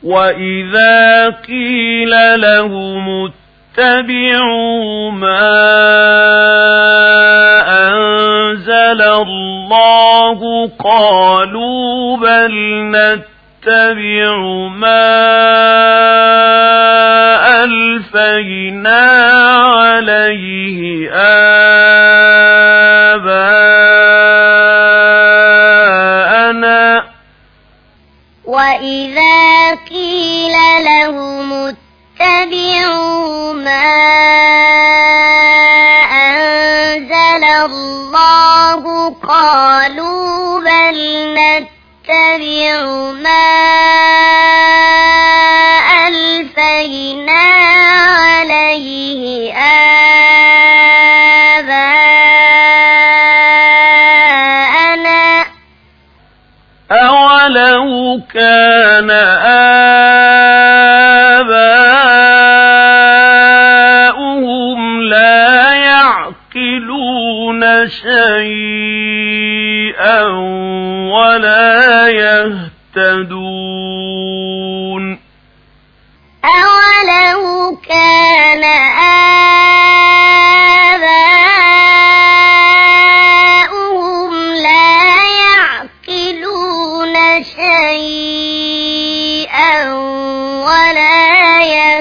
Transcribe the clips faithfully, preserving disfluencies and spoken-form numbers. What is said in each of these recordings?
وإذا قيل لهم اتبعوا ما أنزل الله قالوا بل نتبع ما ألفينا عليه آباءنا وإذا قيل لهم اتبعوا ما أنزل الله قالوا بل نتبع ما ألفينا عليه آباءنا أولو كان آباؤهم لا يعقلون شيئا ولا يهتدون أولو كان آباؤهم لا يعقلون شيئا ولا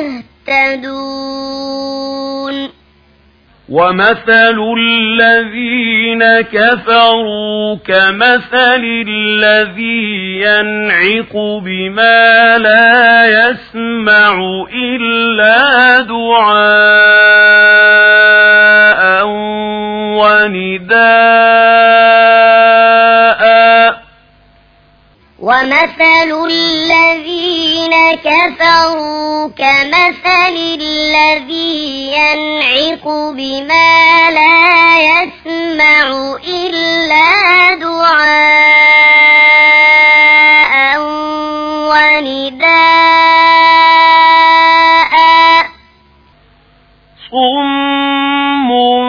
يهتدون ومثل الذين كفروا كمثل الذي ينعق بما لا يسمع إلا دعاء ونداء ومثل الذين كفروا كمثل الذي ينعق بما لا يسمع إلا دعاء ونداء صم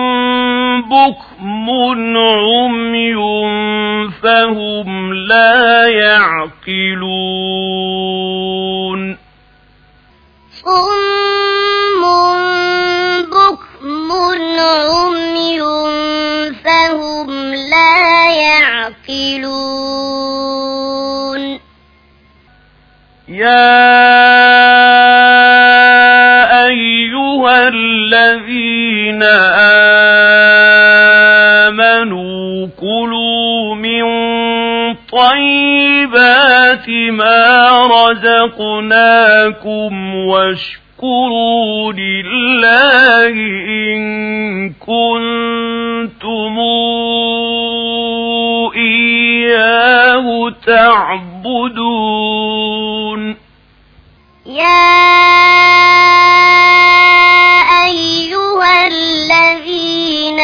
بكم عمي فهم لا يعقلون صم بكم عمي فهم لا يعقلون يا أيها الذين آمنوا كلوا من طيبات ما رزقناكم واشكروا لله إن كنتم إياه تعبدون يا أيها الذين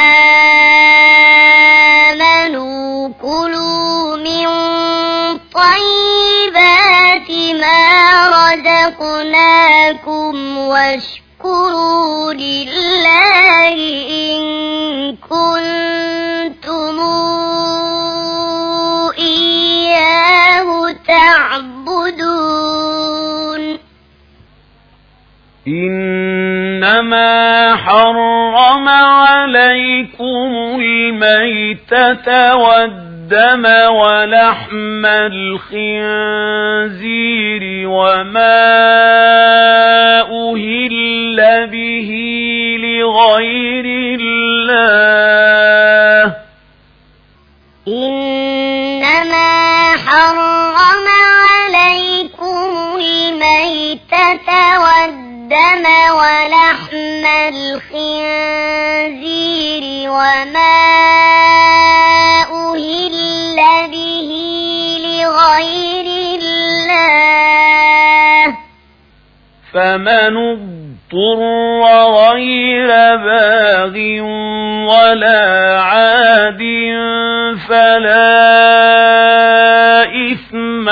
آمنوا كلوا من طيبات ما رزقناكم واشكروا لله إن كنتم إياه تعبدون إنما حرم عليكم الميتة والدم ولحم الخنزير وما أهل به لغير الله إنما حرم عليكم الميتة والدم ولحم الخنزير وما أهل به لغير الله فمن اضطر غير باغ ولا عاد فلا إثم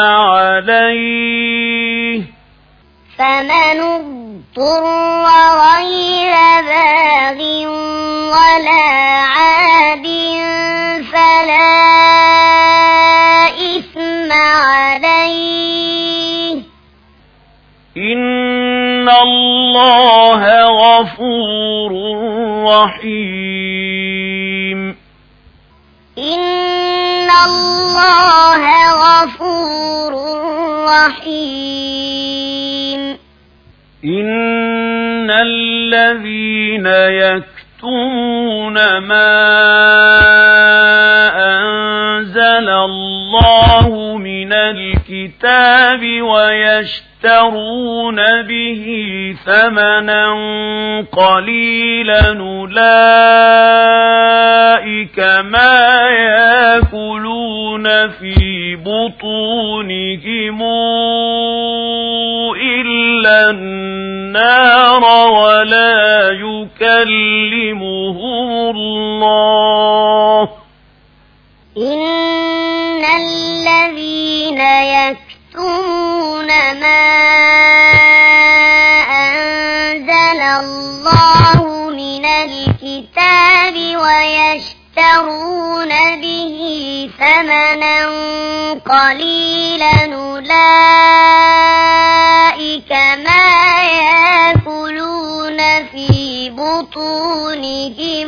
عليه فمن اضطر غير باغ ولا عاد فلا إثم عليه إن الله غفور رحيم إن الله غفور رحيم إن الذين يكتمون ما أنزل الله من الكتاب ويشترون به ثمنا قليلا أولئك ما يأكلون في بطونهم إلا النار ولا يكلمهم الله إن الذين يكتمون ما أنزل الله من الكتاب ويشترون به ثمنا قليلا أولئك ما يأكلون في بطونهم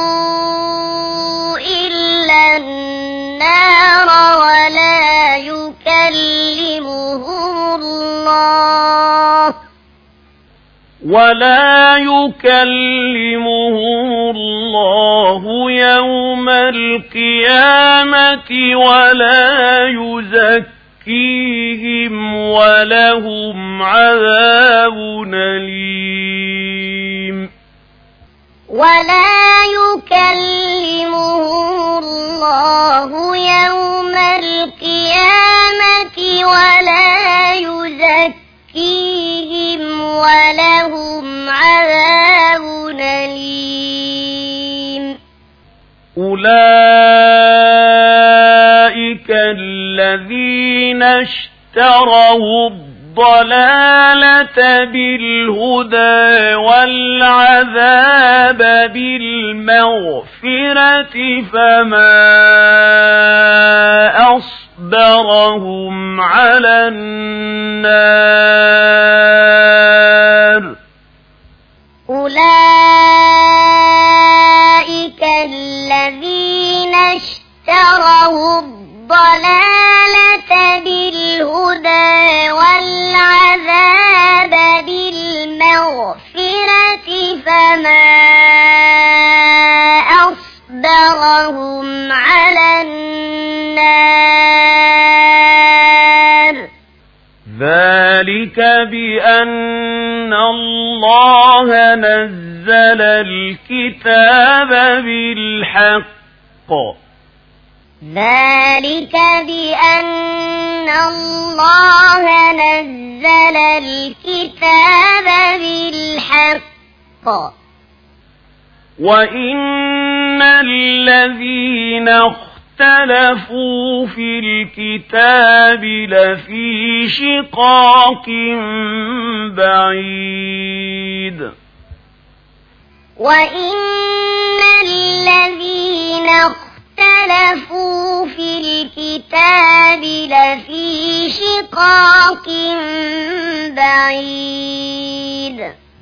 إلا النار ولا يكلمهم الله ولا يكلمهم الله يوم القيامة ولا يزكيهم ولهم عذاب أليم ولا يكلمهم الله يوم القيامة ولا يزكيهم ولهم عذاب أليم أولئك الذين اشتروا الضلالة بالهدى والعذاب بالمغفرة فما أصبرهم على النار أولئك الذين اشتروا الضلالة بالهدى والعذاب بالمغفرة فما أصبرهم على النار ذلك بأن الله نزل الكتاب بالحق ذلك بأن الله نزل الكتاب بالحق وإن الذين اختلفوا في الكتاب لفي شقاق بعيد وإن الذين اختلفوا في الكتاب لفي شقاق بعيد